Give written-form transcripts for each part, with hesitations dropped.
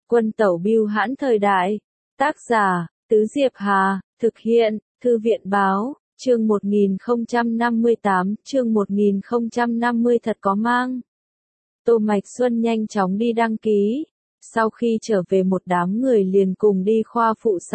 Quân tẩu bưu hãn thời đại. Tác giả, Tứ Diệp Hà, thực hiện, Thư viện báo, chương 1058, chương 1050 thật có mang. Tô Mạch Xuân nhanh chóng đi đăng ký. Sau khi trở về một đám người liền cùng đi khoa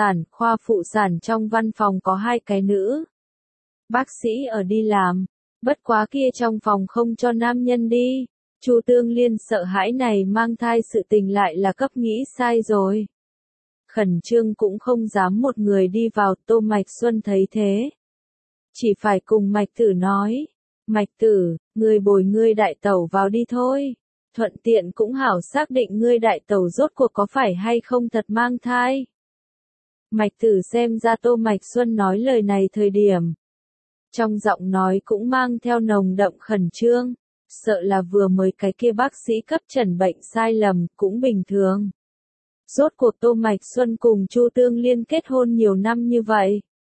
phụ sản trong văn phòng có 2 cái nữ bác sĩ ở đi làm, bất quá kia trong phòng không cho nam nhân đi. Chu Tương Liên sợ hãi này mang thai sự tình lại là cấp nghĩ sai rồi. Khẩn trương cũng không dám một người đi vào. Tô Mạch Xuân thấy thế, chỉ phải cùng Mạch Tử nói, Mạch Tử, ngươi bồi ngươi đại tẩu vào đi thôi. Thuận tiện cũng hảo xác định ngươi đại tẩu rốt cuộc có phải hay không thật mang thai. Mạch Tử xem ra Tô Mạch Xuân nói lời này thời điểm, trong giọng nói cũng mang theo nồng đậm khẩn trương, sợ là vừa mới cái kia bác sĩ cấp chẩn bệnh sai lầm, cũng bình thường. Rốt cuộc Tô Mạch Xuân cùng Chu Tương Liên kết hôn nhiều năm như vậy,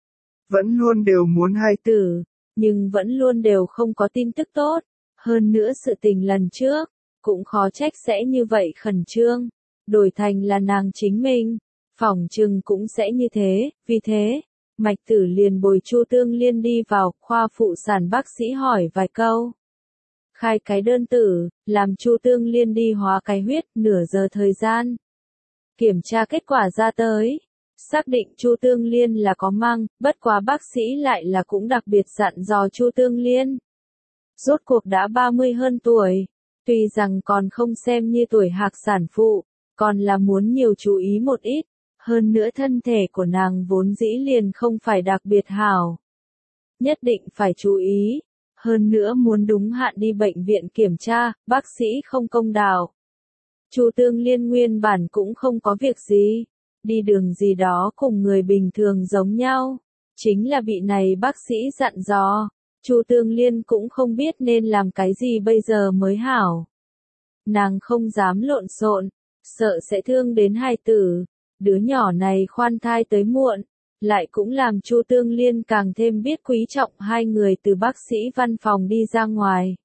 vẫn luôn đều muốn hài tử, nhưng vẫn luôn đều không có tin tức tốt. Hơn nữa sự tình lần trước, cũng khó trách sẽ như vậy khẩn trương. Đổi thành là nàng chính mình, phỏng chừng cũng sẽ như thế. Vì thế, Mạch Tử liền bồi Chu Tương Liên đi vào khoa phụ sản, bác sĩ hỏi vài câu, khai cái đơn tử, làm Chu Tương Liên đi hóa cái huyết. Nửa giờ thời gian, kiểm tra kết quả ra tới, xác định Chu Tương Liên là có mang, bất quá bác sĩ lại là cũng đặc biệt dặn dò Chu Tương Liên. Rốt cuộc đã 30 hơn tuổi, tuy rằng còn không xem như tuổi hạc sản phụ, còn là muốn nhiều chú ý một ít. Hơn nữa thân thể của nàng vốn dĩ liền không phải đặc biệt hảo, nhất định phải chú ý. Hơn nữa muốn đúng hạn đi bệnh viện kiểm tra, bác sĩ không công đạo. Chu Tương Liên nguyên bản cũng không có việc gì, đi đường gì đó cùng người bình thường giống nhau, chính là bị này bác sĩ dặn dò, Chu Tương Liên cũng không biết nên làm cái gì bây giờ mới hảo. Nàng không dám lộn xộn, sợ sẽ thương đến hài tử. Đứa nhỏ này khoan thai tới muộn, lại cũng làm Chu Tương Liên càng thêm biết quý trọng. 2 người từ bác sĩ văn phòng đi ra ngoài.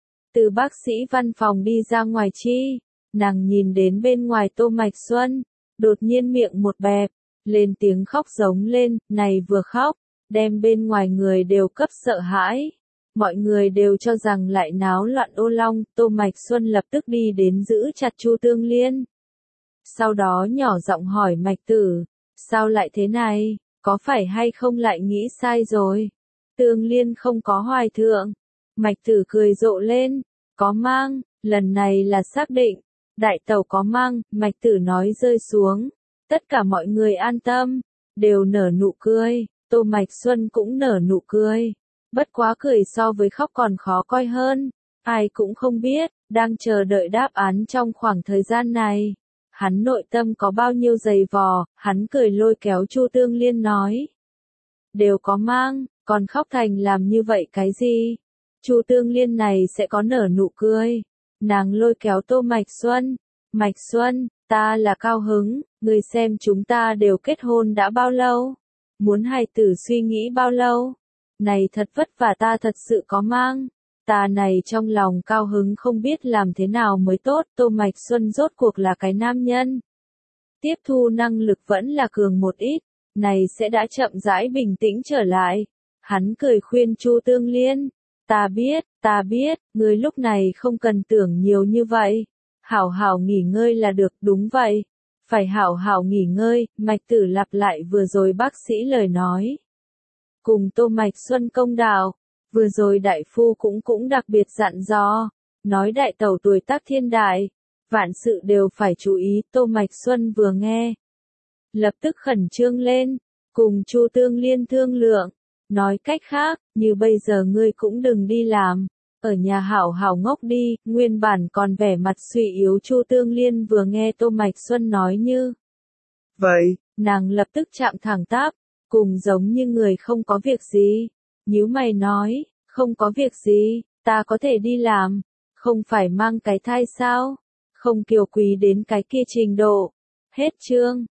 Từ bác sĩ văn phòng đi ra ngoài chi, nàng nhìn đến bên ngoài Tô Mạch Xuân, đột nhiên miệng một bẹp, lên tiếng khóc giống lên. Này vừa khóc, đem bên ngoài người đều cấp sợ hãi. Mọi người đều cho rằng lại náo loạn ô long. Tô Mạch Xuân lập tức đi đến giữ chặt Chu Tương Liên. Sau đó nhỏ giọng hỏi Mạch Tử, sao lại thế này, có phải hay không lại nghĩ sai rồi? Tương Liên không có hoài thượng. Mạch Tử cười rộ lên, có mang, lần này là xác định, đại tẩu có mang. Mạch Tử nói rơi xuống, tất cả mọi người an tâm, đều nở nụ cười. Tô Mạch Xuân cũng nở nụ cười, bất quá cười so với khóc còn khó coi hơn. Ai cũng không biết, đang chờ đợi đáp án trong khoảng thời gian này, hắn nội tâm có bao nhiêu dày vò. Hắn cười lôi kéo Chu Tương Liên nói, đều có mang, còn khóc thành làm như vậy cái gì? Chu Tương Liên này sẽ có nở nụ cười. Nàng lôi kéo Tô Mạch Xuân, Mạch Xuân, ta là cao hứng, người xem chúng ta đều kết hôn đã bao lâu? Muốn hài tử suy nghĩ bao lâu? Này thật vất vả, ta thật sự có mang. Ta này trong lòng cao hứng không biết làm thế nào mới tốt. Tô Mạch Xuân rốt cuộc là cái nam nhân, tiếp thu năng lực vẫn là cường một ít, này sẽ đã chậm rãi bình tĩnh trở lại. Hắn cười khuyên Chu Tương Liên, ta biết, ngươi lúc này không cần tưởng nhiều như vậy, hảo hảo nghỉ ngơi là được. Đúng vậy, phải hảo hảo nghỉ ngơi. Mạch Tử lặp lại vừa rồi bác sĩ lời nói, cùng Tô Mạch Xuân công đạo. Vừa rồi đại phu cũng đặc biệt dặn dò, nói đại tẩu tuổi tác thiên đại, vạn sự đều phải chú ý. Tô Mạch Xuân vừa nghe, lập tức khẩn trương lên, cùng Chu Tương Liên thương lượng, nói cách khác, như bây giờ ngươi cũng đừng đi làm, ở nhà hảo hảo ngốc đi. Nguyên bản còn vẻ mặt suy yếu Chu Tương Liên vừa nghe Tô Mạch Xuân nói như vậy, nàng lập tức chạm thẳng tắp, cùng giống như người không có việc gì. Nhíu mày nói, không có việc gì, ta có thể đi làm, không phải mang cái thai sao? Không kiều quý đến cái kia trình độ. Hết chương.